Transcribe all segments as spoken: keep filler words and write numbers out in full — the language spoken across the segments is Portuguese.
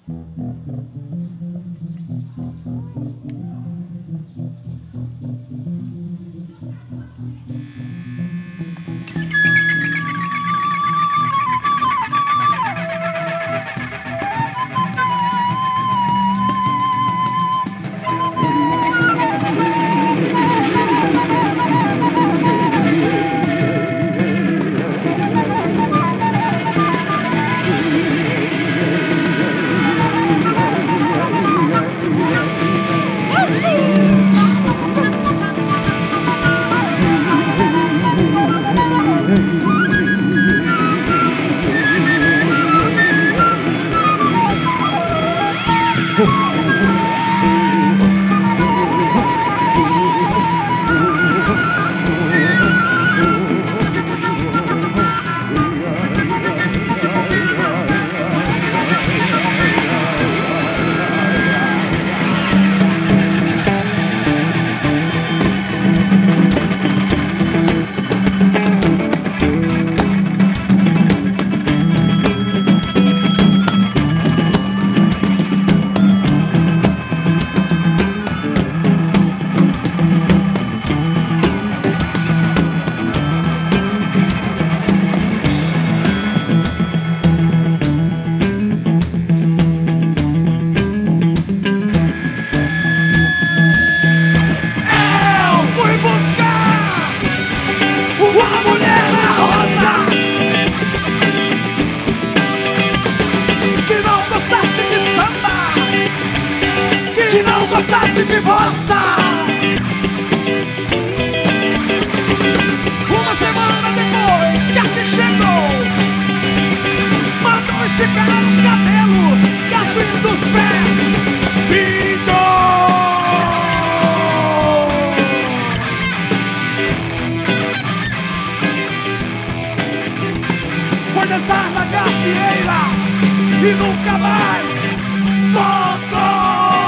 gostasse de bossa. Uma semana depois que aqui chegou, mandou esticar os cabelos e as unhas dos pés. Pintou! Foi dançar na gafieira e nunca mais voltou.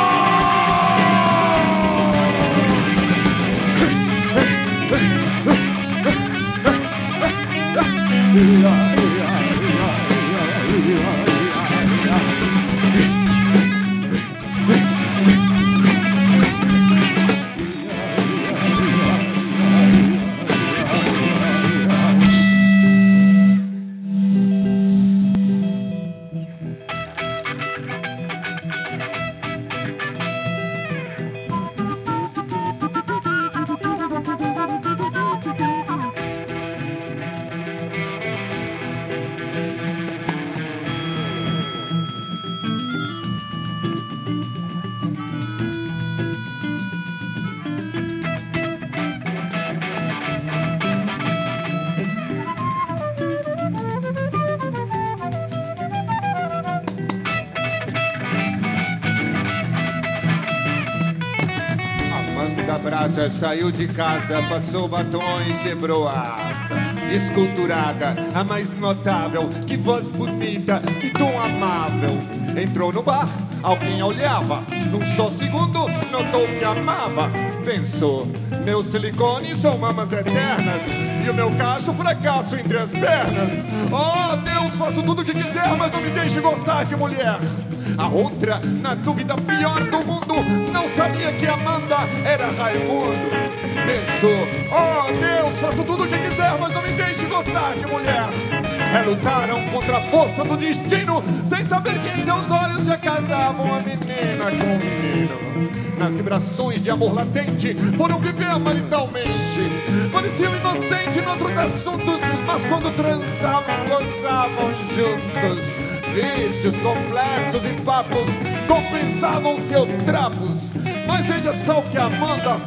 Brasa saiu de casa, passou batom e quebrou a asa. Esculturada, a mais notável, que voz bonita, que tom amável. Entrou no bar, alguém a olhava, num só segundo notou que amava. Pensou, meus silicones são mamas eternas e o meu cacho fracasso entre as pernas. Oh Deus, faço tudo o que quiser, mas não me deixe gostar de mulher. A outra, na dúvida pior do mundo, não sabia que Amanda era Raimundo. Pensou, oh Deus, faço tudo o que quiser, mas não me deixe gostar de mulher. Relutaram contra a força do destino, sem saber que em seus olhos já casavam a menina com o menino. Nas vibrações de amor latente, foram viver maritalmente. Pareciam inocentes em outros assuntos, mas quando transavam, gozavam juntos. Vícios, complexos e papos compensavam seus trapos. Mas veja só o que a Amanda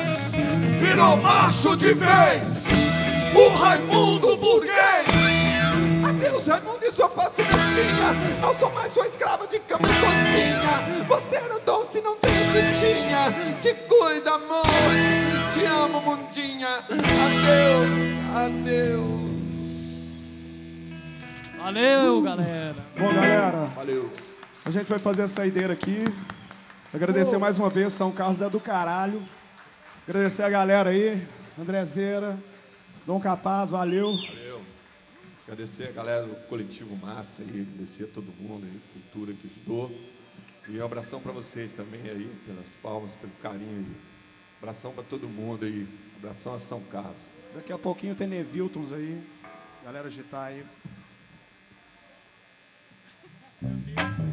fez: virou macho de vez, o Raimundo burguês. Adeus, Raimundo, e sua face mesquinha. Não sou mais sua escrava de cama e cozinha. Você era doce, não tem o que tinha. Te cuida, amor, te amo, mundinha. Adeus, adeus. Valeu, galera. Bom, galera, Valeu. a gente vai fazer a saideira aqui. Agradecer oh. mais uma vez, São Carlos é do caralho. Agradecer a galera aí, Andrezeira, Dom Capaz, valeu. Valeu. Agradecer a galera do Coletivo Massa aí, agradecer a todo mundo aí, cultura que ajudou. E um abração para vocês também aí, pelas palmas, pelo carinho aí. Abração para todo mundo aí, abração a São Carlos. Daqui a pouquinho tem Neviltons aí. Galera agitar aí.